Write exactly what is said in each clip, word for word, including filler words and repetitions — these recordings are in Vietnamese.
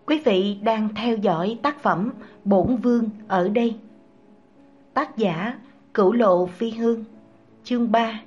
Quý vị đang theo dõi tác phẩm Bổn Vương ở đây. Tác giả Cửu Lộ Phi Hương. Chương ba.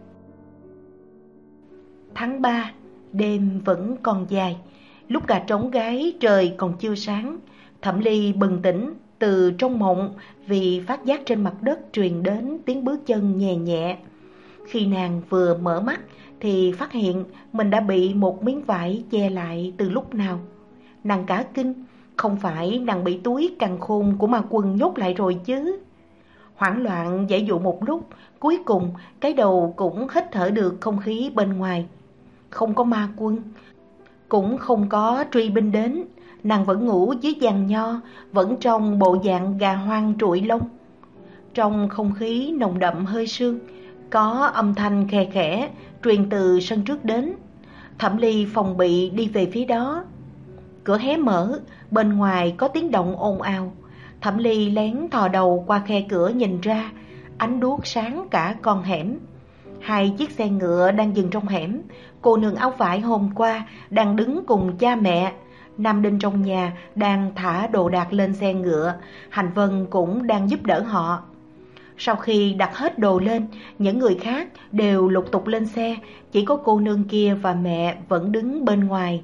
Tháng ba, đêm vẫn còn dài. Lúc gà trống gáy trời còn chưa sáng, Thẩm Ly bừng tỉnh từ trong mộng vì phát giác trên mặt đất truyền đến tiếng bước chân nhẹ nhẹ. Khi nàng vừa mở mắt thì phát hiện mình đã bị một miếng vải che lại từ lúc nào. Nàng cả kinh, không phải nàng bị túi càn khôn của ma quân nhốt lại rồi chứ? Hoảng loạn giãy dụ một lúc, cuối cùng cái đầu cũng hít thở được không khí bên ngoài. Không có ma quân, cũng không có truy binh đến, nàng vẫn ngủ dưới giàn nho, vẫn trong bộ dạng gà hoang trụi lông. Trong không khí nồng đậm hơi sương, có âm thanh khe khẽ truyền từ sân trước đến. Thẩm Ly phòng bị đi về phía đó. Cửa hé mở, bên ngoài có tiếng động ồn ào. Thẩm Ly lén thò đầu qua khe cửa nhìn ra, ánh đuốc sáng cả con hẻm. Hai chiếc xe ngựa đang dừng trong hẻm. Cô nương áo vải hôm qua đang đứng cùng cha mẹ. Nam Đinh trong nhà đang thả đồ đạc lên xe ngựa. Hành Vân cũng đang giúp đỡ họ. Sau khi đặt hết đồ lên, những người khác đều lục tục lên xe. Chỉ có cô nương kia và mẹ vẫn đứng bên ngoài.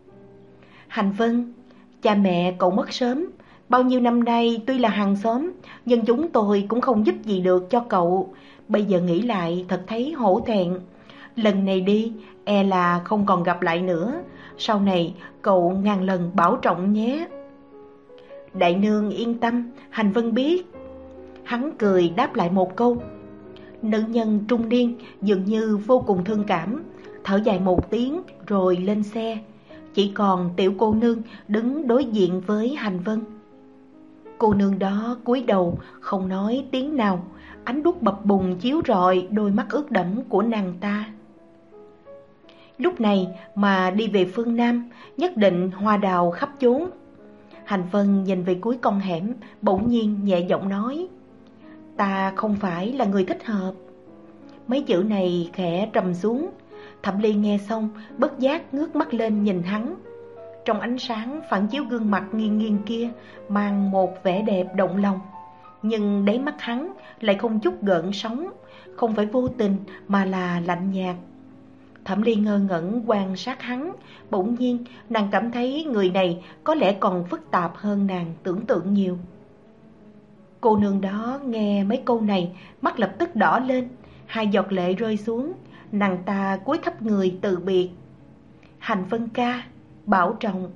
Hành Vân, cha mẹ cậu mất sớm. Bao nhiêu năm nay tuy là hàng xóm, nhưng chúng tôi cũng không giúp gì được cho cậu. Bây giờ nghĩ lại thật thấy hổ thẹn. Lần này đi, e là không còn gặp lại nữa. Sau này cậu ngàn lần bảo trọng nhé. Đại nương yên tâm, Hành Vân biết. Hắn cười đáp lại một câu. Nữ nhân trung niên dường như vô cùng thương cảm, thở dài một tiếng rồi lên xe. Chỉ còn tiểu cô nương đứng đối diện với Hành Vân. Cô nương đó cúi đầu không nói tiếng nào. Ánh đuốc bập bùng chiếu rọi đôi mắt ướt đẫm của nàng ta. Lúc này mà đi về phương Nam, nhất định hoa đào khắp chốn. Hành Vân nhìn về cuối con hẻm, bỗng nhiên nhẹ giọng nói: Ta không phải là người thích hợp. Mấy chữ này khẽ trầm xuống. Thẩm Ly nghe xong bất giác ngước mắt lên nhìn hắn. Trong ánh sáng phản chiếu gương mặt nghiêng nghiêng kia mang một vẻ đẹp động lòng. Nhưng đáy mắt hắn lại không chút gợn sóng, không phải vô tình mà là lạnh nhạt. Thẩm Ly ngơ ngẩn quan sát hắn. Bỗng nhiên nàng cảm thấy người này có lẽ còn phức tạp hơn nàng tưởng tượng nhiều. Cô nương đó nghe mấy câu này, mắt lập tức đỏ lên, hai giọt lệ rơi xuống. Nàng ta cúi thấp người từ biệt. Hành Vân ca, bảo trọng.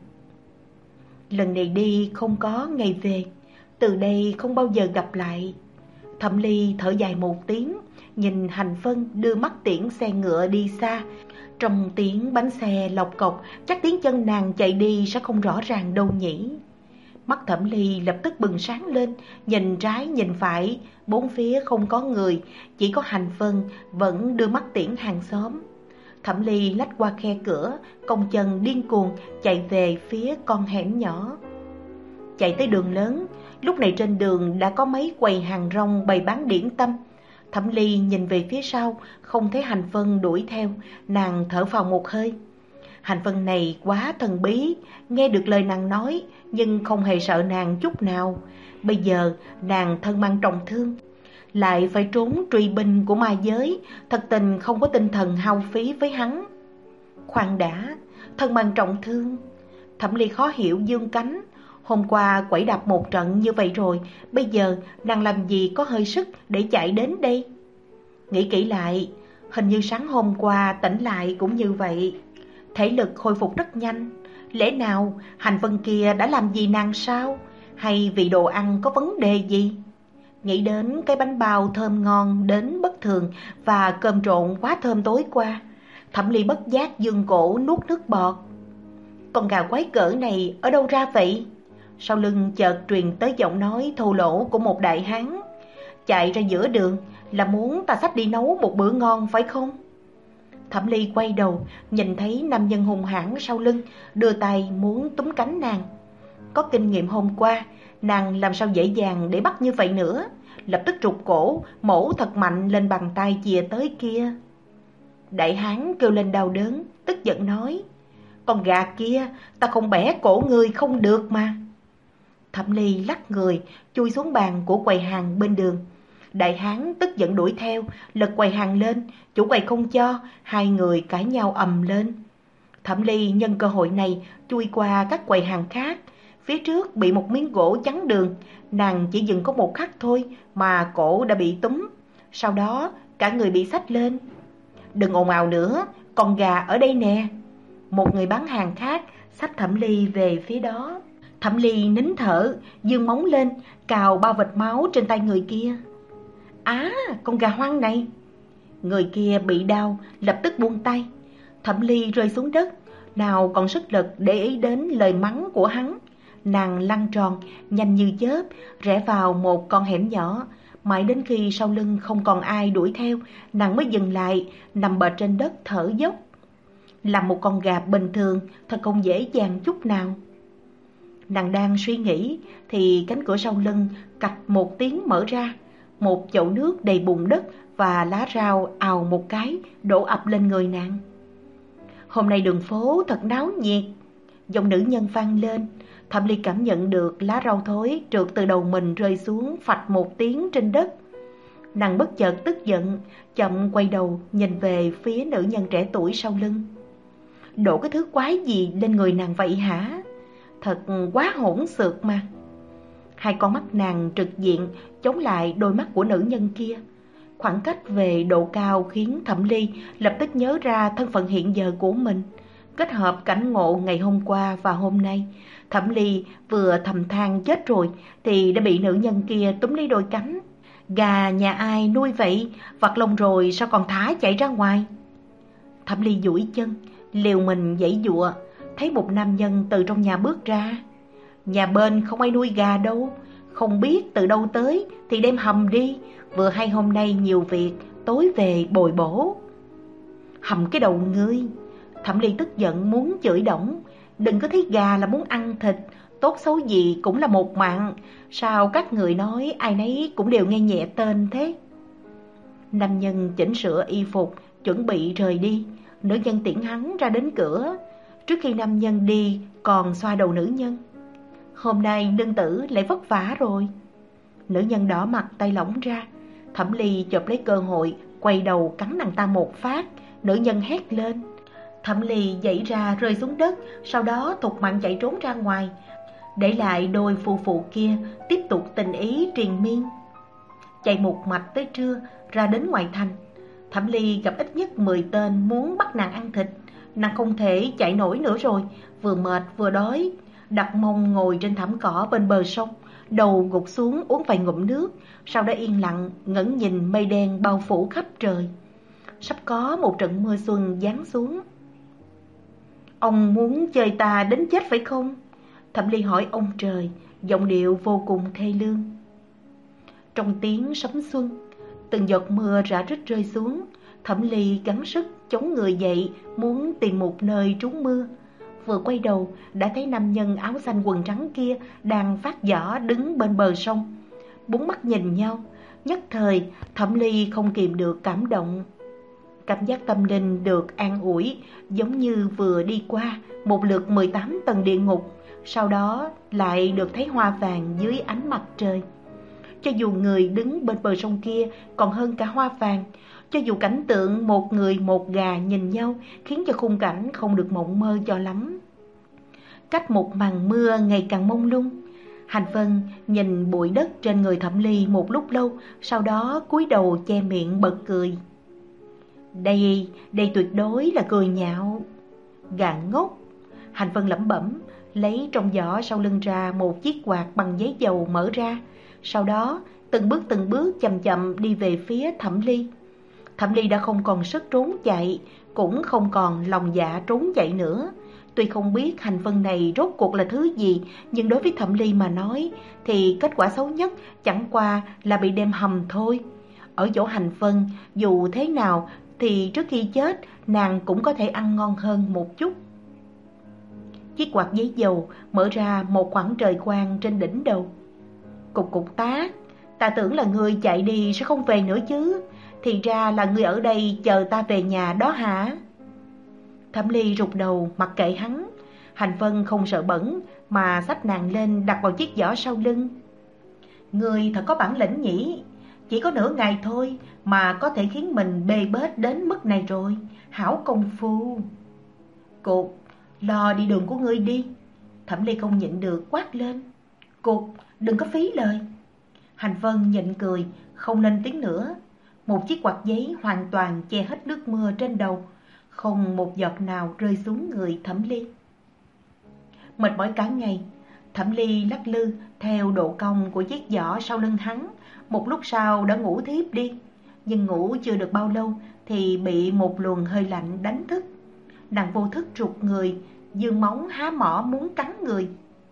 Lần này đi không có ngày về, từ đây không bao giờ gặp lại. Thẩm Ly thở dài một tiếng, nhìn Hành Vân đưa mắt tiễn xe ngựa đi xa. Trong tiếng bánh xe lộc cộc, chắc tiếng chân nàng chạy đi sẽ không rõ ràng đâu nhỉ. Mắt Thẩm Ly lập tức bừng sáng lên, nhìn trái nhìn phải, bốn phía không có người, chỉ có Hành Vân vẫn đưa mắt tiễn hàng xóm. Thẩm Ly lách qua khe cửa, cong chân điên cuồng chạy về phía con hẻm nhỏ. Chạy tới đường lớn, lúc này trên đường đã có mấy quầy hàng rong bày bán điển tâm. Thẩm Ly nhìn về phía sau, không thấy Hành Vân đuổi theo, nàng thở phào một hơi. Hành Vân này quá thần bí, nghe được lời nàng nói nhưng không hề sợ nàng chút nào. Bây giờ nàng thân mang trọng thương, lại phải trốn truy binh của ma giới, thật tình không có tinh thần hao phí với hắn. Khoan đã, thân mang trọng thương. Thẩm Ly khó hiểu dương cánh. Hôm qua quẩy đạp một trận như vậy rồi, bây giờ nàng làm gì có hơi sức để chạy đến đây? Nghĩ kỹ lại, hình như sáng hôm qua tỉnh lại cũng như vậy. Thể lực khôi phục rất nhanh. Lẽ nào Hành Vân kia đã làm gì nàng sao? Hay vì đồ ăn có vấn đề gì? Nghĩ đến cái bánh bao thơm ngon đến bất thường và cơm trộn quá thơm tối qua, Thẩm Ly bất giác giương cổ nuốt nước bọt. Con gà quái cỡ này ở đâu ra vậy? Sau lưng chợt truyền tới giọng nói thô lỗ của một đại hán. Chạy ra giữa đường là muốn ta xách đi nấu một bữa ngon phải không? Thẩm Ly quay đầu, nhìn thấy nam nhân hung hãn sau lưng, đưa tay muốn túm cánh nàng. Có kinh nghiệm hôm qua, nàng làm sao dễ dàng để bắt như vậy nữa. Lập tức trục cổ, mổ thật mạnh lên bàn tay chìa tới kia. Đại hán kêu lên đau đớn, tức giận nói: con gà kia, ta không bẻ cổ ngươi không được mà. Thẩm Ly lắc người, chui xuống bàn của quầy hàng bên đường. Đại hán tức giận đuổi theo, lật quầy hàng lên, chủ quầy không cho, hai người cãi nhau ầm lên. Thẩm Ly nhân cơ hội này chui qua các quầy hàng khác. Phía trước bị một miếng gỗ chắn đường, nàng chỉ dừng có một khắc thôi mà cổ đã bị túm. Sau đó cả người bị xách lên. Đừng ồn ào nữa, con gà ở đây nè. Một người bán hàng khác xách Thẩm Ly về phía đó. Thẩm Ly nín thở, giương móng lên, cào bao vệt máu trên tay người kia. Á, con gà hoang này. Người kia bị đau, lập tức buông tay. Thẩm Ly rơi xuống đất, nào còn sức lực để ý đến lời mắng của hắn. Nàng lăn tròn, nhanh như chớp, rẽ vào một con hẻm nhỏ. Mãi đến khi sau lưng không còn ai đuổi theo, nàng mới dừng lại, nằm bệt trên đất thở dốc. Làm một con gà bình thường, thật không dễ dàng chút nào. Nàng đang suy nghĩ, thì cánh cửa sau lưng cạch một tiếng mở ra. Một chậu nước đầy bùn đất và lá rau ào một cái, đổ ập lên người nàng. Hôm nay đường phố thật náo nhiệt. Giọng nữ nhân vang lên. Thẩm Ly cảm nhận được lá rau thối trượt từ đầu mình rơi xuống phạch một tiếng trên đất. Nàng bất chợt tức giận, chậm quay đầu nhìn về phía nữ nhân trẻ tuổi sau lưng. Đổ cái thứ quái gì lên người nàng vậy hả? Thật quá hỗn xược mà. Hai con mắt nàng trực diện chống lại đôi mắt của nữ nhân kia. Khoảng cách về độ cao khiến Thẩm Ly lập tức nhớ ra thân phận hiện giờ của mình. Kết hợp cảnh ngộ ngày hôm qua và hôm nay, Thẩm Ly vừa thầm than chết rồi thì đã bị nữ nhân kia túm lấy đôi cánh. Gà nhà ai nuôi vậy, vặt lông rồi sao còn thả chạy ra ngoài? Thẩm Ly duỗi chân, liều mình giãy giụa, thấy một nam nhân từ trong nhà bước ra. Nhà bên không ai nuôi gà đâu, không biết từ đâu tới thì đem hầm đi, vừa hay hôm nay nhiều việc, tối về bồi bổ. Hầm cái đầu ngươi! Thẩm Ly tức giận muốn chửi đổng. Đừng có thấy gà là muốn ăn thịt, tốt xấu gì cũng là một mạng, sao các người nói ai nấy cũng đều nghe nhẹ tên thế? Nam nhân chỉnh sửa y phục, chuẩn bị rời đi. Nữ nhân tiễn hắn ra đến cửa. Trước khi nam nhân đi còn xoa đầu nữ nhân. Hôm nay nương tử lại vất vả rồi. Nữ nhân đỏ mặt tay lỏng ra. Thẩm Ly chộp lấy cơ hội, quay đầu cắn nàng ta một phát. Nữ nhân hét lên. Thẩm Ly giãy ra rơi xuống đất, sau đó thục mạng chạy trốn ra ngoài, để lại đôi phu phụ kia tiếp tục tình ý triền miên. Chạy một mạch tới trưa, ra đến ngoài thành. Thẩm Ly gặp ít nhất mười tên muốn bắt nàng ăn thịt. Nàng không thể chạy nổi nữa rồi, vừa mệt vừa đói, đặt mông ngồi trên thảm cỏ bên bờ sông, đầu gục xuống uống vài ngụm nước, sau đó yên lặng ngẩng nhìn mây đen bao phủ khắp trời. Sắp có một trận mưa xuân giáng xuống. Ông muốn chơi ta đến chết phải không? Thẩm Ly hỏi ông trời, giọng điệu vô cùng thê lương. Trong tiếng sấm xuân, từng giọt mưa rã rít rơi xuống. Thẩm Ly gắng sức chống người dậy, muốn tìm một nơi trú mưa. Vừa quay đầu đã thấy nam nhân áo xanh quần trắng kia đang phát giỏ đứng bên bờ sông. Bốn mắt nhìn nhau, nhất thời Thẩm Ly không kìm được cảm động. Cảm giác tâm linh được an ủi, giống như vừa đi qua một lượt mười tám tầng địa ngục, sau đó lại được thấy hoa vàng dưới ánh mặt trời. Cho dù người đứng bên bờ sông kia còn hơn cả hoa vàng, cho dù cảnh tượng một người một gà nhìn nhau khiến cho khung cảnh không được mộng mơ cho lắm. Cách một màn mưa ngày càng mông lung, Hành Vân nhìn bụi đất trên người Thẩm Ly một lúc lâu, sau đó cúi đầu che miệng bật cười. Đây, đây tuyệt đối là cười nhạo. Gà ngốc! Hành Vân lẩm bẩm, lấy trong giỏ sau lưng ra một chiếc quạt bằng giấy dầu mở ra. Sau đó từng bước từng bước chậm chậm đi về phía Thẩm Ly. Thẩm Ly đã không còn sức trốn chạy, cũng không còn lòng dạ trốn chạy nữa. Tuy không biết hành vân này rốt cuộc là thứ gì, nhưng đối với Thẩm Ly mà nói thì kết quả xấu nhất chẳng qua là bị đem hầm thôi. Ở chỗ hành vân, dù thế nào thì trước khi chết nàng cũng có thể ăn ngon hơn một chút. Chiếc quạt giấy dầu mở ra một khoảng trời quang trên đỉnh đầu. Cục cục tác, ta tưởng là ngươi chạy đi sẽ không về nữa chứ, thì ra là ngươi ở đây chờ ta về nhà đó hả? Thẩm Ly rụt đầu mặc kệ hắn. Hành Vân không sợ bẩn mà xách nàng lên đặt vào chiếc giỏ sau lưng. Người thật có bản lĩnh nhỉ, chỉ có nửa ngày thôi mà có thể khiến mình bê bết đến mức này rồi, hảo công phu. Cục, lo đi đường của ngươi đi. Thẩm Ly không nhịn được quát lên. Cục, đừng có phí lời. Hành Vân nhịn cười, không lên tiếng nữa. Một chiếc quạt giấy hoàn toàn che hết nước mưa trên đầu, không một giọt nào rơi xuống người Thẩm Ly. Mệt mỏi cả ngày, Thẩm Ly lắc lư theo độ cong của chiếc giỏ sau lưng hắn. Một lúc sau đã ngủ thiếp đi, nhưng ngủ chưa được bao lâu thì bị một luồng hơi lạnh đánh thức. Nàng vô thức rụt người, giương móng há mỏ muốn cắn người.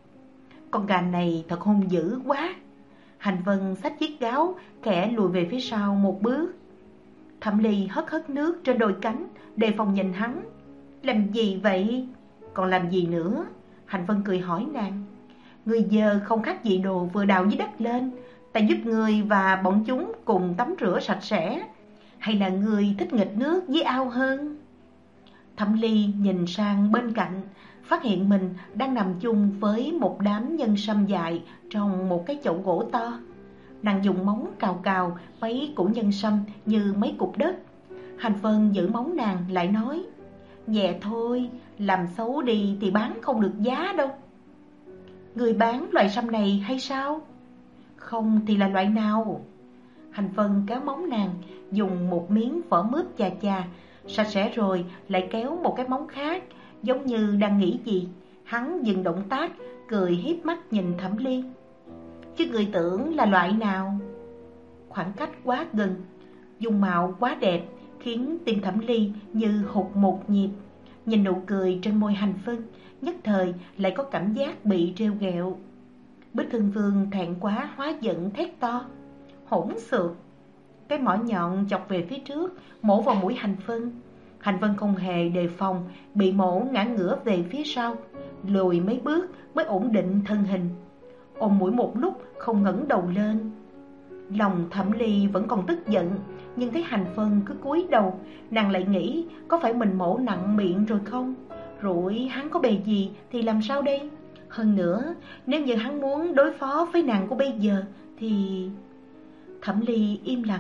Con gà này thật hung dữ quá. Hành Vân xách chiếc gáo khẽ lùi về phía sau một bước. Thẩm Ly hất hất nước trên đôi cánh, đề phòng nhìn hắn. Làm gì vậy? Còn làm gì nữa? Hành Vân cười hỏi nàng. Người giờ không khác gì đồ vừa đào dưới đất lên. Ta giúp người và bọn chúng cùng tắm rửa sạch sẽ. Hay là người thích nghịch nước với ao hơn? Thẩm Ly nhìn sang bên cạnh, phát hiện mình đang nằm chung với một đám nhân sâm dại trong một cái chậu gỗ to. Nàng dùng móng cào cào mấy củ nhân sâm như mấy cục đất. Hành Vân giữ móng nàng lại nói, nhẹ thôi, làm xấu đi thì bán không được giá đâu. Người bán loại sâm này hay sao? Không thì là loại nào? Hành Vân kéo móng nàng, dùng một miếng vỏ mướp chà chà, sạch sẽ rồi lại kéo một cái móng khác, giống như đang nghĩ gì. Hắn dừng động tác, cười hiếp mắt nhìn Thẩm Ly. Chứ người tưởng là loại nào? Khoảng cách quá gần, dung mạo quá đẹp, khiến tim Thẩm Ly như hụt một nhịp. Nhìn nụ cười trên môi Hành Vân, nhất thời lại có cảm giác bị trêu ghẹo. Bích Thương Vương thẹn quá hóa giận thét to, hỗn xược. Cái mỏ nhọn chọc về phía trước, mổ vào mũi Hành Vân. Hành Vân không hề đề phòng, bị mổ ngã ngửa về phía sau, lùi mấy bước mới ổn định thân hình. Ôm mũi một lúc không ngẩng đầu lên. Lòng Thẩm Ly vẫn còn tức giận, nhưng thấy Hành Vân cứ cúi đầu, nàng lại nghĩ có phải mình mổ nặng miệng rồi không? Rồi hắn có bề gì thì làm sao đây? Hơn nữa, nếu như hắn muốn đối phó với nàng của bây giờ thì... Thẩm Ly im lặng.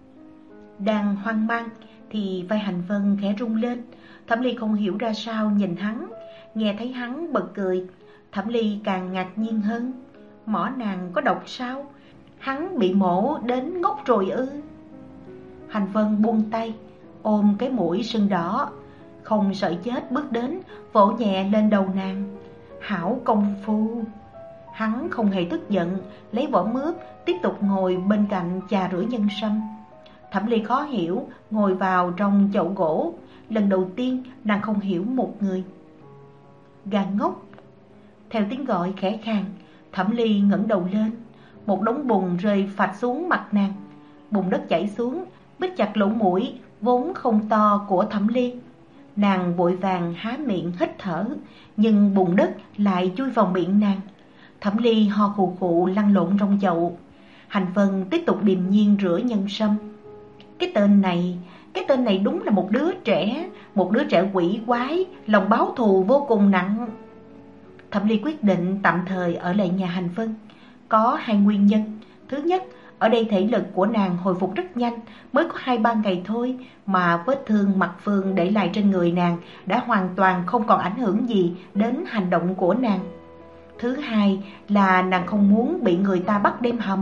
Đang hoang mang thì vai Hành Vân khẽ rung lên. Thẩm Ly không hiểu ra sao nhìn hắn. Nghe thấy hắn bật cười, Thẩm Ly càng ngạc nhiên hơn. Mỏ nàng có độc sao? Hắn bị mổ đến ngốc rồi ư? Hành Vân buông tay, ôm cái mũi sưng đỏ, không sợ chết bước đến, vỗ nhẹ lên đầu nàng. Hảo công phu. Hắn không hề tức giận, lấy vỏ mướp tiếp tục ngồi bên cạnh chà rửa nhân sâm. Thẩm Ly khó hiểu, ngồi vào trong chậu gỗ. Lần đầu tiên nàng không hiểu một người. Gà ngốc. Theo tiếng gọi khẽ khàng, Thẩm Ly ngẩng đầu lên. Một đống bùn rơi phạch xuống mặt nàng. Bùn đất chảy xuống, bít chặt lỗ mũi vốn không to của Thẩm Ly. Nàng vội vàng há miệng hít thở, nhưng bùn đất lại chui vào miệng nàng. Thẩm Ly ho khụ khụ lăn lộn trong chậu. Hành Vân tiếp tục điềm nhiên rửa nhân sâm. Cái tên này, cái tên này đúng là một đứa trẻ, một đứa trẻ quỷ quái, lòng báo thù vô cùng nặng. Thẩm Ly quyết định tạm thời ở lại nhà Hành Vân. Có hai nguyên nhân. Thứ nhất, ở đây thể lực của nàng hồi phục rất nhanh, mới có hai ba ngày thôi mà vết thương Mạc Phương để lại trên người nàng đã hoàn toàn không còn ảnh hưởng gì đến hành động của nàng. Thứ hai là nàng không muốn bị người ta bắt đem hầm.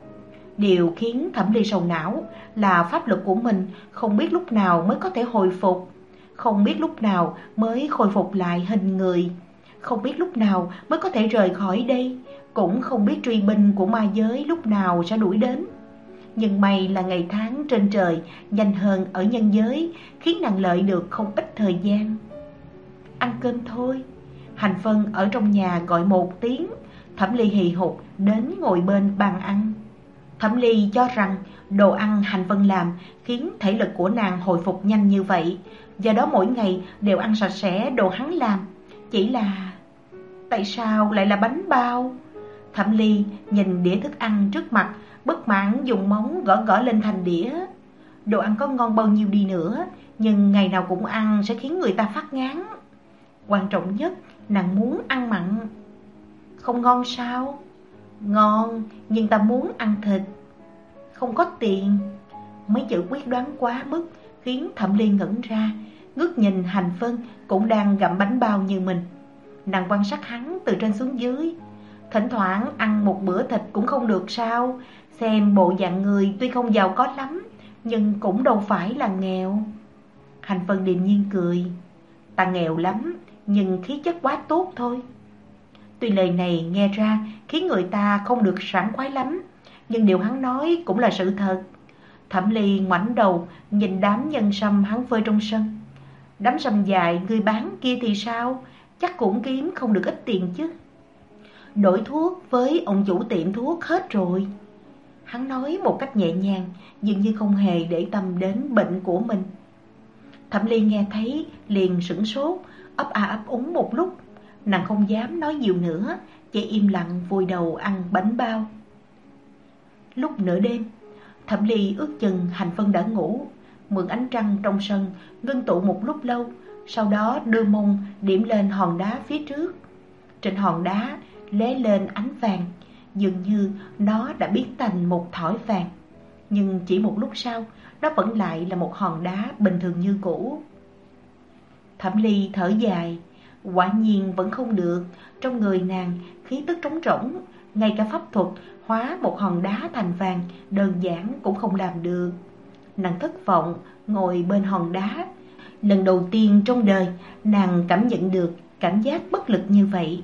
Điều khiến Thẩm Ly sầu não là pháp lực của mình không biết lúc nào mới có thể hồi phục, không biết lúc nào mới khôi phục lại hình người, không biết lúc nào mới có thể rời khỏi đây, cũng không biết truy binh của ma giới lúc nào sẽ đuổi đến. Nhưng may là ngày tháng trên trời nhanh hơn ở nhân giới, khiến nàng lợi được không ít thời gian. Ăn cơm thôi. Hành Vân ở trong nhà gọi một tiếng. Thẩm Ly hì hục đến ngồi bên bàn ăn. Thẩm Ly cho rằng đồ ăn Hành Vân làm khiến thể lực của nàng hồi phục nhanh như vậy, do đó mỗi ngày đều ăn sạch sẽ đồ hắn làm. Chỉ là... tại sao lại là bánh bao? Thẩm Ly nhìn đĩa thức ăn trước mặt, bất mãn dùng móng gõ gõ lên thành đĩa. Đồ ăn có ngon bao nhiêu đi nữa, nhưng ngày nào cũng ăn sẽ khiến người ta phát ngán. Quan trọng nhất, nàng muốn ăn mặn. Không ngon sao? Ngon, nhưng ta muốn ăn thịt. Không có tiền. Mấy chữ quyết đoán quá mức khiến Thẩm Ly ngẩn ra, ngước nhìn Hành Vân cũng đang gặm bánh bao như mình. Nàng quan sát hắn từ trên xuống dưới. Thỉnh thoảng ăn một bữa thịt cũng không được sao? Xem bộ dạng người tuy không giàu có lắm, nhưng cũng đâu phải là nghèo. Hành Vân điềm nhiên cười. Ta nghèo lắm, nhưng khí chất quá tốt thôi. Tuy lời này nghe ra khiến người ta không được sảng khoái lắm, nhưng điều hắn nói cũng là sự thật. Thẩm Ly ngoảnh đầu nhìn đám nhân sâm hắn phơi trong sân. Đám sâm dài người bán kia thì sao? Chắc cũng kiếm không được ít tiền chứ. Đổi thuốc với ông chủ tiệm thuốc hết rồi. Hắn nói một cách nhẹ nhàng, dường như không hề để tâm đến bệnh của mình. Thẩm Ly nghe thấy liền sửng sốt, ấp a ấp úng một lúc. Nàng không dám nói nhiều nữa, chỉ im lặng vùi đầu ăn bánh bao. Lúc nửa đêm, Thẩm Ly ước chừng Hành Vân đã ngủ, mượn ánh trăng trong sân ngưng tụ một lúc lâu, sau đó đưa mông điểm lên hòn đá phía trước. Trên hòn đá lóe lên ánh vàng, dường như nó đã biến thành một thỏi vàng. Nhưng chỉ một lúc sau, nó vẫn lại là một hòn đá bình thường như cũ. Thẩm Ly thở dài, quả nhiên vẫn không được. Trong người nàng khí tức trống rỗng, ngay cả pháp thuật hóa một hòn đá thành vàng đơn giản cũng không làm được. Nàng thất vọng ngồi bên hòn đá. Lần đầu tiên trong đời nàng cảm nhận được cảm giác bất lực như vậy.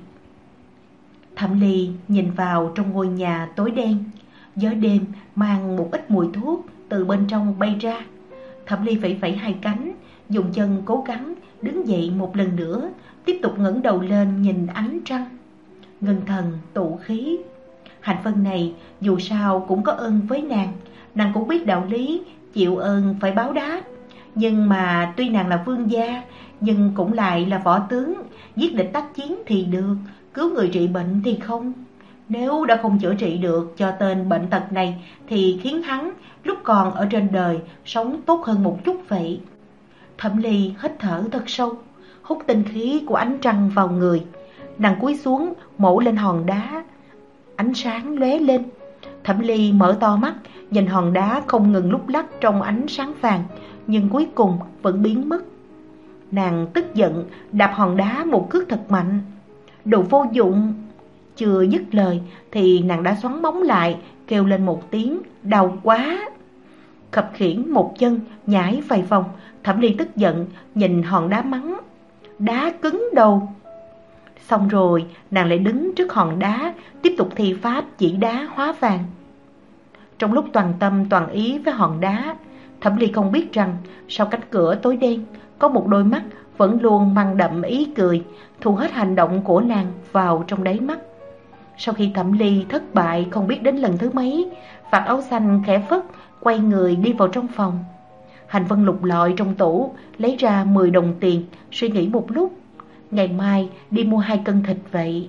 Thẩm Ly nhìn vào trong ngôi nhà tối đen. Gió đêm mang một ít mùi thuốc từ bên trong bay ra. Thẩm Ly phẩy phẩy hai cánh, dùng chân cố gắng đứng dậy một lần nữa, tiếp tục ngẩng đầu lên nhìn ánh trăng. Ngân thần tụ khí. Hành Vân này dù sao cũng có ơn với nàng. Nàng cũng biết đạo lý chịu ơn phải báo đáp. Nhưng mà tuy nàng là vương gia, nhưng cũng lại là võ tướng. Giết địch tác chiến thì được, cứu người trị bệnh thì không. Nếu đã không chữa trị được cho tên bệnh tật này, thì khiến hắn lúc còn ở trên đời sống tốt hơn một chút vậy. Thẩm Ly hít thở thật sâu, hút tinh khí của ánh trăng vào người. Nàng cúi xuống mổ lên hòn đá. Ánh sáng lóe lên. Thẩm Ly mở to mắt, nhìn hòn đá không ngừng lúc lắc trong ánh sáng vàng, nhưng cuối cùng vẫn biến mất. Nàng tức giận đạp hòn đá một cước thật mạnh. Đồ vô dụng! Chưa dứt lời thì nàng đã xoắn bóng lại, kêu lên một tiếng đau quá. Khập khiễng một chân nhảy vài vòng. Thẩm Ly tức giận nhìn hòn đá mắng: đá cứng đầu. Xong rồi nàng lại đứng trước hòn đá, tiếp tục thi pháp chỉ đá hóa vàng. Trong lúc toàn tâm toàn ý với hòn đá, Thẩm Ly không biết rằng sau cánh cửa tối đen có một đôi mắt vẫn luôn mang đậm ý cười, thu hết hành động của nàng vào trong đáy mắt. Sau khi Thẩm Ly thất bại không biết đến lần thứ mấy, vạt áo xanh khẽ phất, quay người đi vào trong phòng. Hành Vân lục lọi trong tủ, lấy ra mười đồng tiền, suy nghĩ một lúc. Ngày mai đi mua hai cân thịt vậy.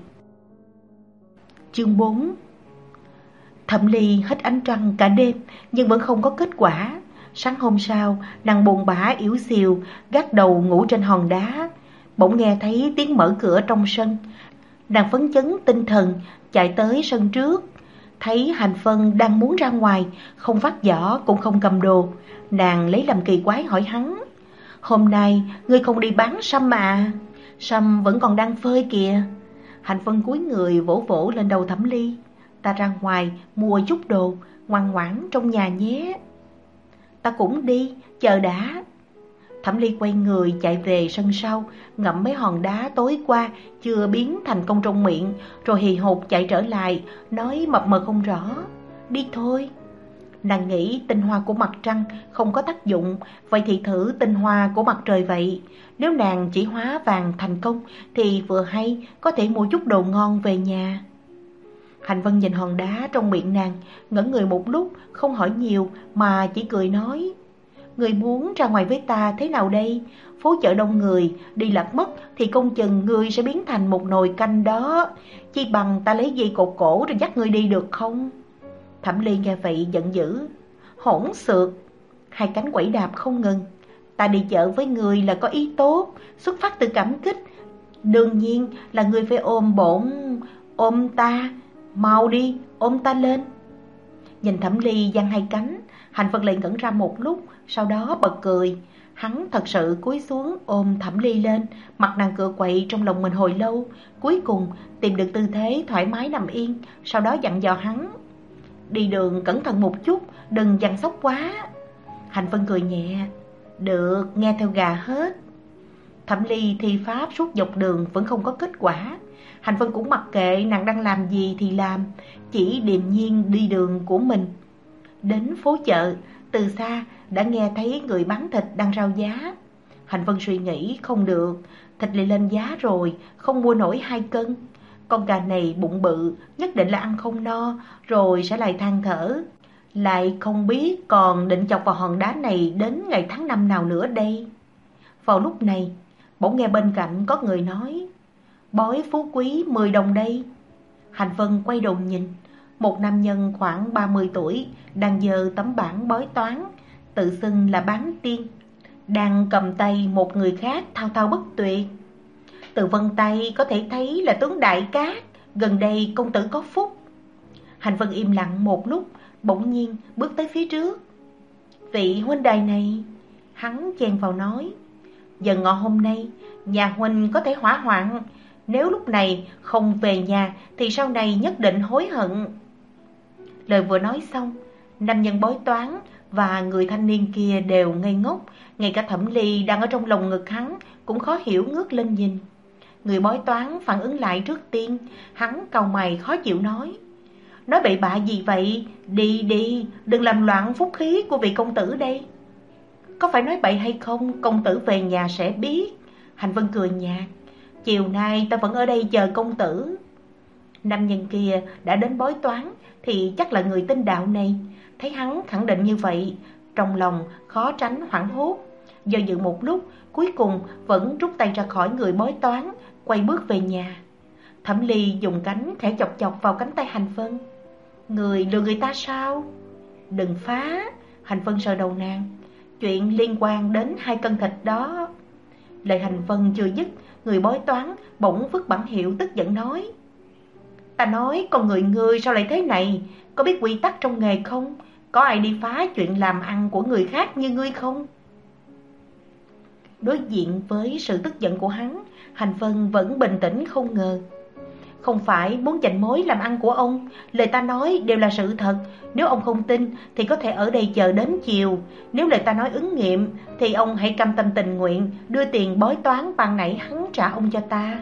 Chương bốn. Thẩm Ly hít ánh trăng cả đêm nhưng vẫn không có kết quả. Sáng hôm sau, nàng buồn bã yếu xìu, gác đầu ngủ trên hòn đá. Bỗng nghe thấy tiếng mở cửa trong sân. Nàng phấn chấn tinh thần, chạy tới sân trước. Thấy Hành Vân đang muốn ra ngoài, không vác giỏ cũng không cầm đồ. Nàng lấy làm kỳ quái hỏi hắn: hôm nay ngươi không đi bán sâm à? Sâm vẫn còn đang phơi kìa. Hành Vân cúi người vỗ vỗ lên đầu Thẩm Ly: ta ra ngoài mua chút đồ, ngoan ngoãn trong nhà nhé. Ta cũng đi, chờ đã. Thẩm Ly quay người chạy về sân sau, ngậm mấy hòn đá tối qua chưa biến thành công trong miệng, rồi hì hục chạy trở lại, nói mập mờ không rõ: đi thôi. Nàng nghĩ tinh hoa của mặt trăng không có tác dụng, vậy thì thử tinh hoa của mặt trời vậy. Nếu nàng chỉ hóa vàng thành công thì vừa hay có thể mua chút đồ ngon về nhà. Hành Vân nhìn hòn đá trong miệng nàng, ngẩn người một lúc, không hỏi nhiều mà chỉ cười nói: người muốn ra ngoài với ta thế nào đây? Phố chợ đông người, đi lạc mất thì công chừng người sẽ biến thành một nồi canh đó. Chi bằng ta lấy dây cột cổ rồi dắt người đi được không? Thẩm Ly nghe vậy giận dữ: hỗn xược! hai cánh quẩy đạp không ngừng. Ta đi chợ với người là có ý tốt, xuất phát từ cảm kích. Đương nhiên là người phải ôm bổn, ôm ta, mau đi, ôm ta lên. Nhìn Thẩm Ly giang hai cánh, Hành Vân lại ngẩn ra một lúc, sau đó bật cười. Hắn thật sự cúi xuống ôm Thẩm Ly lên, mặt nàng cựa quậy trong lòng mình hồi lâu, cuối cùng tìm được tư thế thoải mái nằm yên, sau đó dặn dò hắn: đi đường cẩn thận một chút, đừng dằn sóc quá. Hành Vân cười nhẹ: được, nghe theo gà hết. Thẩm Ly thi pháp suốt dọc đường vẫn không có kết quả. Hành Vân cũng mặc kệ nàng đang làm gì thì làm, chỉ điềm nhiên đi đường của mình. Đến phố chợ, từ xa đã nghe thấy người bán thịt đang rao giá. Hành Vân suy nghĩ không được, thịt lại lên giá rồi, không mua nổi hai cân. Con gà này bụng bự, nhất định là ăn không no, rồi sẽ lại than thở. Lại không biết còn định chọc vào hòn đá này đến ngày tháng năm nào nữa đây. Vào lúc này, bỗng nghe bên cạnh có người nói: bói phú quý mười đồng đây. Hành Vân quay đầu nhìn, một nam nhân khoảng ba mươi tuổi đang giơ tấm bảng bói toán, tự xưng là bán tiên, đang cầm tay một người khác thao thao bất tuyệt. Từ vân tay có thể thấy là tướng đại cát, gần đây công tử có phúc. Hành Vân im lặng một lúc, bỗng nhiên bước tới phía trước. Vị huynh đài này, hắn chen vào nói, giờ ngọ hôm nay nhà huynh có thể hỏa hoạn, nếu lúc này không về nhà thì sau này nhất định hối hận. Lời vừa nói xong, nam nhân bói toán và người thanh niên kia đều ngây ngốc, ngay cả Thẩm Ly đang ở trong lồng ngực hắn cũng khó hiểu ngước lên nhìn. Người bói toán phản ứng lại trước tiên, hắn cau mày khó chịu nói: nói bậy bạ gì vậy, đi đi, đừng làm loạn phúc khí của vị công tử đây. Có phải nói bậy hay không, công tử về nhà sẽ biết. Hành Vân cười nhạt, chiều nay ta vẫn ở đây chờ công tử. Nam nhân kia đã đến bói toán thì chắc là người tinh đạo này. Thấy hắn khẳng định như vậy, trong lòng khó tránh hoảng hốt. Do dự một lúc, cuối cùng vẫn rút tay ra khỏi người bói toán, quay bước về nhà. Thẩm Ly dùng cánh khẽ chọc chọc vào cánh tay Hành Vân. Người lừa người ta sao? Đừng phá. Hành Vân sờ đầu nàng. Chuyện liên quan đến hai cân thịt đó. Lời Hành Vân chưa dứt, người bói toán bỗng vứt bản hiệu tức giận nói: ta nói con người ngươi sao lại thế này, có biết quy tắc trong nghề không? Có ai đi phá chuyện làm ăn của người khác như ngươi không? Đối diện với sự tức giận của hắn, Hành Vân vẫn bình tĩnh không ngờ. Không phải muốn giành mối làm ăn của ông, lời ta nói đều là sự thật. Nếu ông không tin thì có thể ở đây chờ đến chiều. Nếu lời ta nói ứng nghiệm thì ông hãy cam tâm tình nguyện đưa tiền bói toán ban nãy hắn trả ông cho ta.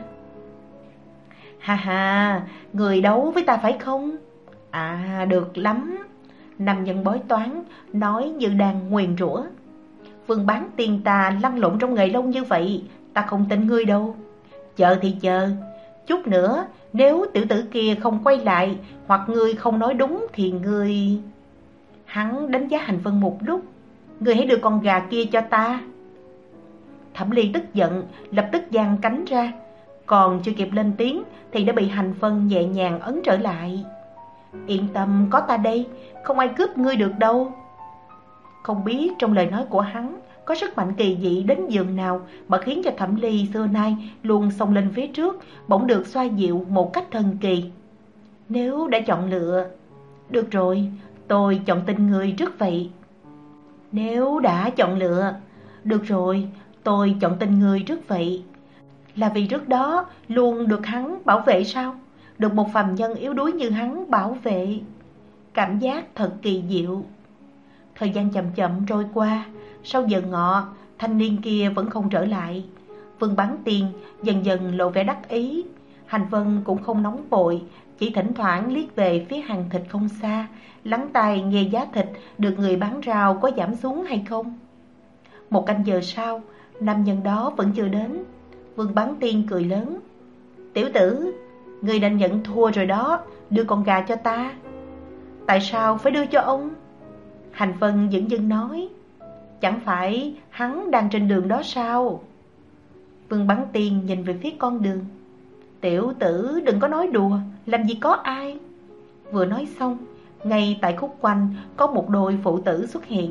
Ha ha, người đấu với ta phải không? À, được lắm. Nam nhân bói toán nói như đang nguyền rủa. Vương bán tiền ta lăn lộn trong nghề lâu như vậy, ta không tin ngươi đâu. Chờ thì chờ, chút nữa nếu tiểu tử kia không quay lại, hoặc ngươi không nói đúng thì ngươi... Hắn đánh giá Hành Vân một lúc. Ngươi hãy đưa con gà kia cho ta. Thẩm Ly tức giận, lập tức giang cánh ra. Còn chưa kịp lên tiếng thì đã bị Hành Vân nhẹ nhàng ấn trở lại. Yên tâm, có ta đây, không ai cướp ngươi được đâu. Không biết trong lời nói của hắn có sức mạnh kỳ dị đến giường nào mà khiến cho Thẩm Ly xưa nay luôn xông lên phía trước bỗng được xoa dịu một cách thần kỳ. Nếu đã chọn lựa, được rồi, tôi chọn tin người trước vậy. Nếu đã chọn lựa, được rồi, tôi chọn tin người trước vậy. Là vì trước đó luôn được hắn bảo vệ sao? Được một phàm nhân yếu đuối như hắn bảo vệ. Cảm giác thật kỳ diệu. Thời gian chậm chậm trôi qua. Sau giờ ngọ, thanh niên kia vẫn không trở lại. Vương bán tiền dần dần lộ vẻ đắc ý. Hành Vân cũng không nóng vội, chỉ thỉnh thoảng liếc về phía hàng thịt không xa, lắng tai nghe giá thịt được người bán rau có giảm xuống hay không. Một canh giờ sau, nam nhân đó vẫn chưa đến. Vương bán tiên cười lớn: tiểu tử, ngươi đã nhận thua rồi đó, đưa con gà cho ta. Tại sao phải đưa cho ông? Hành Vân dửng dưng nói: chẳng phải hắn đang trên đường đó sao? Vương bán tiên nhìn về phía con đường. Tiểu tử đừng có nói đùa, làm gì có ai. Vừa nói xong, ngay tại khúc quanh có một đôi phụ tử xuất hiện.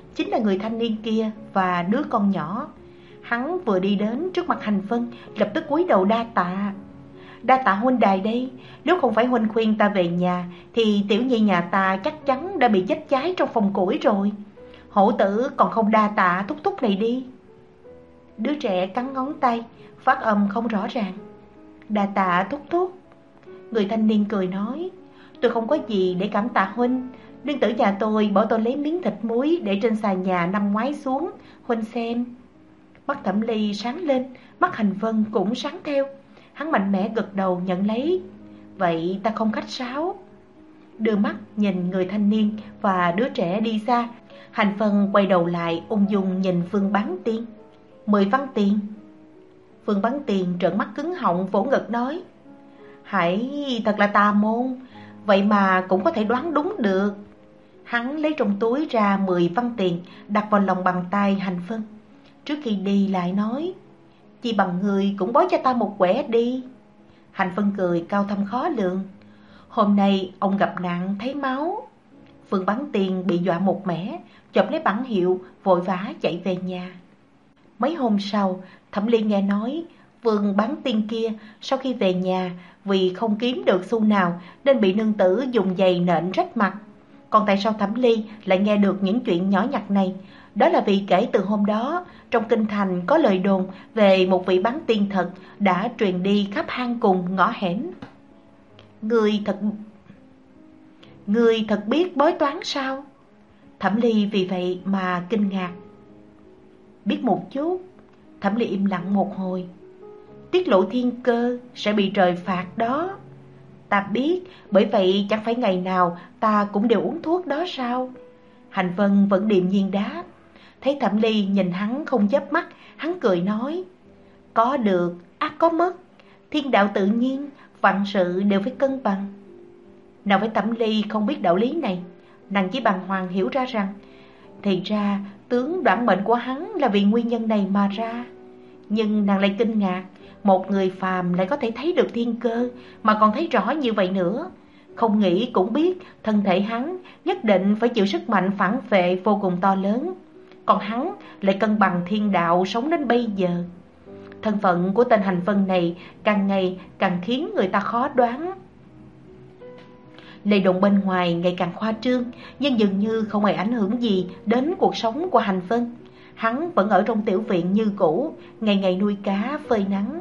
chính là người thanh niên kia và đứa con nhỏ. Hắn vừa đi đến trước mặt Hành Vân, lập tức cúi đầu đa tạ. Đa tạ huynh đài đây, nếu không phải huynh khuyên ta về nhà thì tiểu nhi nhà ta chắc chắn đã bị chết cháy trong phòng củi rồi. Hổ tử còn không đa tạ thúc thúc này đi. Đứa trẻ cắn ngón tay, phát âm không rõ ràng. Đa tạ thúc thúc. Người thanh niên cười nói, tôi không có gì để cảm tạ huynh. Nương tử nhà tôi bảo tôi lấy miếng thịt muối để trên xà nhà năm ngoái xuống, huynh xem. Mắt Thẩm Ly sáng lên, mắt Hành Vân cũng sáng theo. Hắn mạnh mẽ gật đầu nhận lấy. Vậy ta không khách sáo. Đưa mắt nhìn người thanh niên và đứa trẻ đi xa, Hành Vân quay đầu lại ung dung nhìn Vương Bán Tiên. Mười văn tiền. Vương Bán Tiên trợn mắt cứng họng vỗ ngực nói, hãy thật là tà môn, vậy mà cũng có thể đoán đúng được. Hắn lấy trong túi ra mười văn tiền, đặt vào lòng bàn tay Hành Vân. Trước khi đi lại nói, chỉ bằng người cũng bói cho ta một quẻ đi. Hành Vân cười cao thâm khó lường, hôm nay ông gặp nạn thấy máu. Vương Bán Tiên bị dọa một mẻ, chộp lấy bảng hiệu vội vã chạy về nhà. Mấy hôm sau, Thẩm Ly nghe nói Vương Bán Tiên kia sau khi về nhà vì không kiếm được xu nào nên bị nương tử dùng giày nện rách mặt. Còn tại sao Thẩm Ly lại nghe được những chuyện nhỏ nhặt này? Đó là vì kể từ hôm đó, trong kinh thành có lời đồn về một vị bán tiên thật đã truyền đi khắp hang cùng ngõ hẻm. Người thật... Người thật biết bói toán sao? Thẩm Ly vì vậy mà kinh ngạc. Biết một chút. Thẩm Ly im lặng một hồi. Tiết lộ thiên cơ sẽ bị trời phạt đó. Ta biết, bởi vậy chẳng phải ngày nào ta cũng đều uống thuốc đó sao? Hành Vân vẫn điềm nhiên đáp. Thấy Thẩm Ly nhìn hắn không chớp mắt, hắn cười nói, có được, ắt có mất. Thiên đạo tự nhiên, vạn sự đều phải cân bằng. Nào phải Thẩm Ly không biết đạo lý này. Nàng chỉ bàng hoàng hiểu ra rằng thì ra tướng đoạn mệnh của hắn là vì nguyên nhân này mà ra. Nhưng nàng lại kinh ngạc, một người phàm lại có thể thấy được thiên cơ, mà còn thấy rõ như vậy nữa. Không nghĩ cũng biết thân thể hắn nhất định phải chịu sức mạnh phản vệ vô cùng to lớn. Còn hắn lại cân bằng thiên đạo sống đến bây giờ. Thân phận của tên Hành Vân này càng ngày càng khiến người ta khó đoán. Lời đồn bên ngoài ngày càng khoa trương, nhưng dường như không hề ảnh hưởng gì đến cuộc sống của Hành Vân. Hắn vẫn ở trong tiểu viện như cũ, ngày ngày nuôi cá phơi nắng.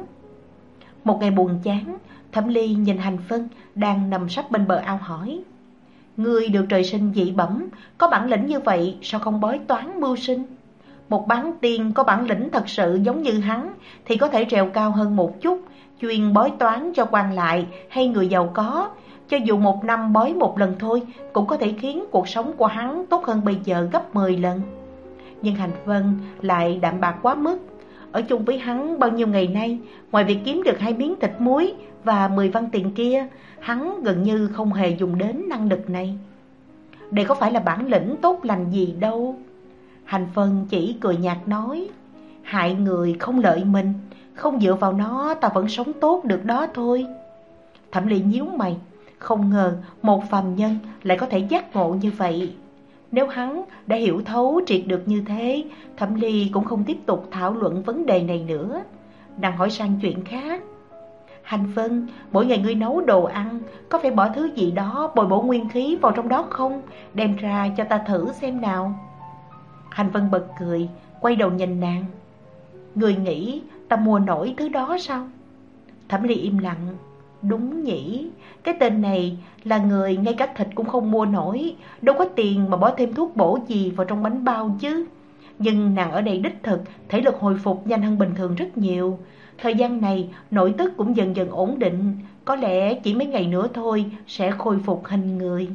Một ngày buồn chán, Thẩm Ly nhìn Hành Vân đang nằm sấp bên bờ ao hỏi, người được trời sinh dị bẩm, có bản lĩnh như vậy sao không bói toán mưu sinh? Một bán tiên có bản lĩnh thật sự giống như hắn thì có thể trèo cao hơn một chút, chuyên bói toán cho quan lại hay người giàu có. Cho dù một năm bói một lần thôi cũng có thể khiến cuộc sống của hắn tốt hơn bây giờ gấp mười lần. Nhưng Hành Vân lại đạm bạc quá mức. Ở chung với hắn bao nhiêu ngày nay, ngoài việc kiếm được hai miếng thịt muối và mười văn tiền kia, hắn gần như không hề dùng đến năng lực này. Đây có phải là bản lĩnh tốt lành gì đâu. Hành Vân chỉ cười nhạt nói, hại người không lợi mình, không dựa vào nó ta vẫn sống tốt được đó thôi. Thẩm Ly nhíu mày, không ngờ một phàm nhân lại có thể giác ngộ như vậy. Nếu hắn đã hiểu thấu triệt được như thế, Thẩm Ly cũng không tiếp tục thảo luận vấn đề này nữa. Nàng hỏi sang chuyện khác. Hành Vân, mỗi ngày ngươi nấu đồ ăn, có phải bỏ thứ gì đó bồi bổ nguyên khí vào trong đó không? Đem ra cho ta thử xem nào. Hành Vân bật cười, quay đầu nhìn nàng. Người nghĩ ta mua nổi thứ đó sao? Thẩm Ly im lặng. Đúng nhỉ, cái tên này là người ngay cả thịt cũng không mua nổi, đâu có tiền mà bỏ thêm thuốc bổ gì vào trong bánh bao chứ. Nhưng nàng ở đây đích thực, thể lực hồi phục nhanh hơn bình thường rất nhiều. Thời gian này nội tức cũng dần dần ổn định, có lẽ chỉ mấy ngày nữa thôi sẽ khôi phục hình người.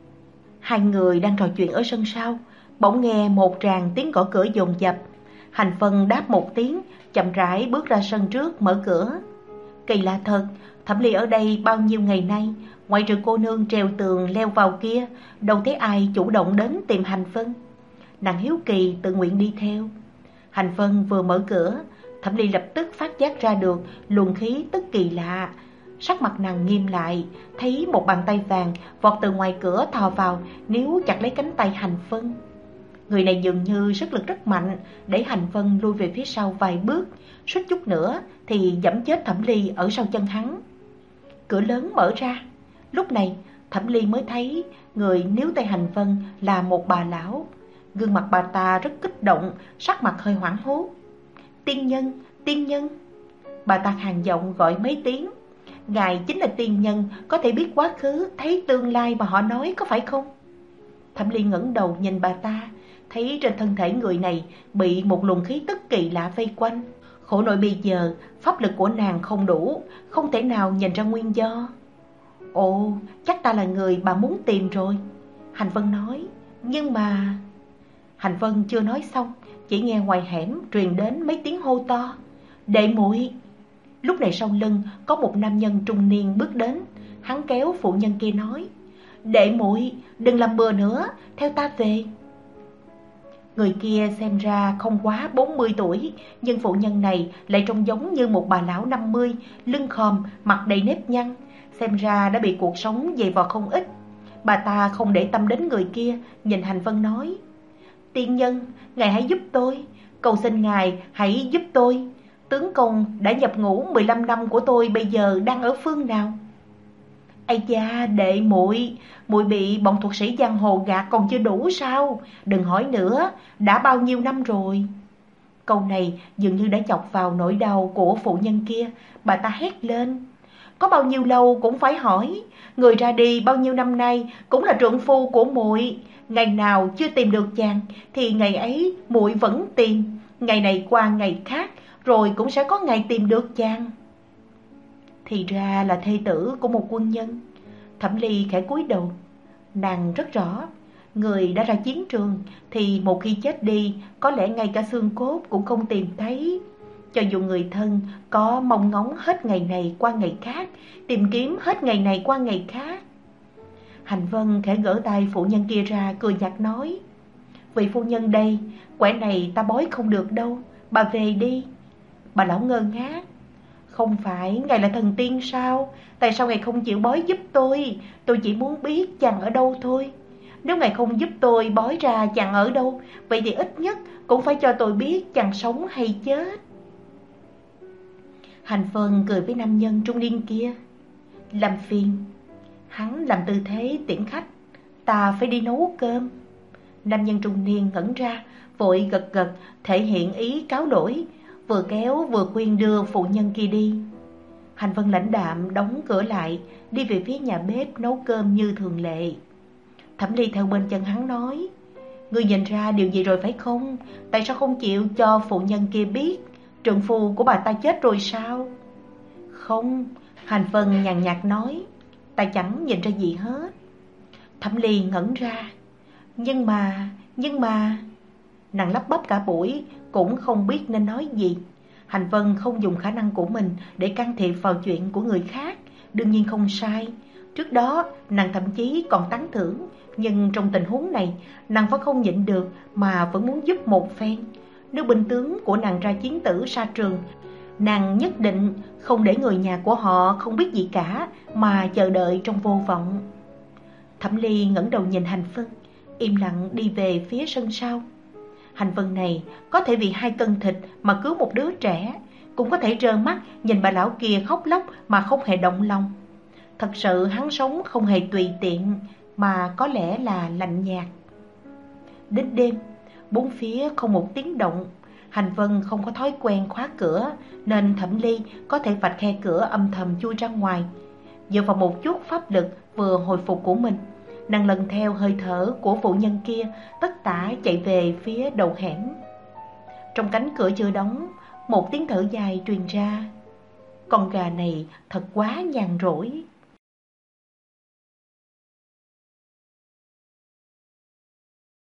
Hai người đang trò chuyện ở sân sau, bỗng nghe một tràng tiếng gõ cửa dồn dập. Hành Vân đáp một tiếng, chậm rãi bước ra sân trước mở cửa. Kỳ lạ thật, Thẩm Ly ở đây bao nhiêu ngày nay, ngoại trừ cô nương trèo tường leo vào kia, đâu thấy ai chủ động đến tìm Hành Vân. Nàng hiếu kỳ tự nguyện đi theo. Hành Vân vừa mở cửa, Thẩm Ly lập tức phát giác ra được luồng khí tức kỳ lạ. Sắc mặt nàng nghiêm lại, thấy một bàn tay vàng vọt từ ngoài cửa thò vào, níu chặt lấy cánh tay Hành Vân. Người này dường như sức lực rất mạnh, đẩy Hành Vân lui về phía sau vài bước, suýt chút nữa thì giẫm chết Thẩm Ly ở sau chân hắn. Cửa lớn mở ra, lúc này Thẩm Ly mới thấy người níu tay Hành Vân là một bà lão. Gương mặt bà ta rất kích động, sắc mặt hơi hoảng hốt. Tiên nhân, tiên nhân. Bà ta khàn giọng gọi mấy tiếng. Ngài chính là tiên nhân, có thể biết quá khứ, thấy tương lai mà họ nói, có phải không? Thẩm Ly ngẩng đầu nhìn bà ta, thấy trên thân thể người này bị một luồng khí tức kỳ lạ vây quanh. Khổ nỗi bây giờ pháp lực của nàng không đủ, không thể nào nhìn ra nguyên do. Ồ, chắc ta là người bà muốn tìm rồi, Hành Vân nói. Nhưng mà... Hành Vân chưa nói xong, chỉ nghe ngoài hẻm truyền đến mấy tiếng hô to. Đệ muội! Lúc này sau lưng có một nam nhân trung niên bước đến. Hắn kéo phụ nhân kia nói, đệ muội, đừng làm bừa nữa, theo ta về. Người kia xem ra không quá bốn mươi tuổi, nhưng phụ nhân này lại trông giống như một bà lão năm mươi, lưng khòm, mặt đầy nếp nhăn, xem ra đã bị cuộc sống dày vò không ít. Bà ta không để tâm đến người kia, nhìn Hành Vân nói, tiên nhân, ngài hãy giúp tôi, cầu xin ngài hãy giúp tôi. Tướng công đã nhập ngũ mười lăm năm của tôi bây giờ đang ở phương nào? Ây da, đệ muội, muội bị bọn thuật sĩ giang hồ gạt còn chưa đủ sao? Đừng hỏi nữa, đã bao nhiêu năm rồi? Câu này dường như đã chọc vào nỗi đau của phụ nhân kia. Bà ta hét lên, có bao nhiêu lâu cũng phải hỏi. Người ra đi bao nhiêu năm nay cũng là trượng phu của muội. Ngày nào chưa tìm được chàng thì ngày ấy muội vẫn tìm. Ngày này qua ngày khác, rồi cũng sẽ có ngày tìm được chàng. Thì ra là thê tử của một quân nhân. Thẩm Ly khẽ cúi đầu. Nàng rất rõ, người đã ra chiến trường thì một khi chết đi, có lẽ ngay cả xương cốt cũng không tìm thấy. Cho dù người thân có mong ngóng hết ngày này qua ngày khác, tìm kiếm hết ngày này qua ngày khác. Hành Vân khẽ gỡ tay phụ nhân kia ra, cười nhạt nói, vị phu nhân đây, quẻ này ta bói không được đâu, bà về đi. Bà lão ngơ ngác, không phải ngài là thần tiên sao? Tại sao ngài không chịu bói giúp tôi? Tôi chỉ muốn biết chàng ở đâu thôi. Nếu ngài không giúp tôi bói ra chàng ở đâu, vậy thì ít nhất cũng phải cho tôi biết chàng sống hay chết. Hành Vân cười với nam nhân trung niên kia, làm phiền. Hắn làm tư thế tiễn khách, ta phải đi nấu cơm. Nam nhân trung niên ngẩn ra, vội gật gật thể hiện ý cáo lỗi, vừa kéo vừa khuyên đưa phụ nhân kia đi. Hành Vân lãnh đạm đóng cửa lại, đi về phía nhà bếp nấu cơm như thường lệ. Thẩm Ly theo bên chân hắn nói, ngươi nhìn ra điều gì rồi phải không? Tại sao không chịu cho phụ nhân kia biết trượng phu của bà ta chết rồi sao? Không, Hành Vân nhàn nhạt nói, ta chẳng nhìn ra gì hết. Thẩm Ly ngẩn ra, nhưng mà, nhưng mà... Nàng lắp bắp cả buổi cũng không biết nên nói gì. Hành Vân không dùng khả năng của mình để can thiệp vào chuyện của người khác, đương nhiên không sai. Trước đó nàng thậm chí còn tán thưởng, nhưng trong tình huống này nàng vẫn không nhịn được mà vẫn muốn giúp một phen. Nếu binh tướng của nàng ra chiến tử xa trường, nàng nhất định không để người nhà của họ không biết gì cả mà chờ đợi trong vô vọng. Thẩm Ly ngẩng đầu nhìn Hành Vân, im lặng đi về phía sân sau. Hành Vân này có thể vì hai cân thịt mà cứu một đứa trẻ, cũng có thể trơ mắt nhìn bà lão kia khóc lóc mà không hề động lòng. Thật sự hắn sống không hề tùy tiện, mà có lẽ là lạnh nhạt. Đến đêm, bốn phía không một tiếng động. Hành Vân không có thói quen khóa cửa, nên Thẩm Ly có thể vạch khe cửa âm thầm chui ra ngoài. Dựa vào một chút pháp lực vừa hồi phục của mình, nàng lần theo hơi thở của phụ nhân kia tất tả chạy về phía đầu hẻm. Trong cánh cửa chưa đóng, một tiếng thở dài truyền ra. Con gà này thật quá nhàn rỗi.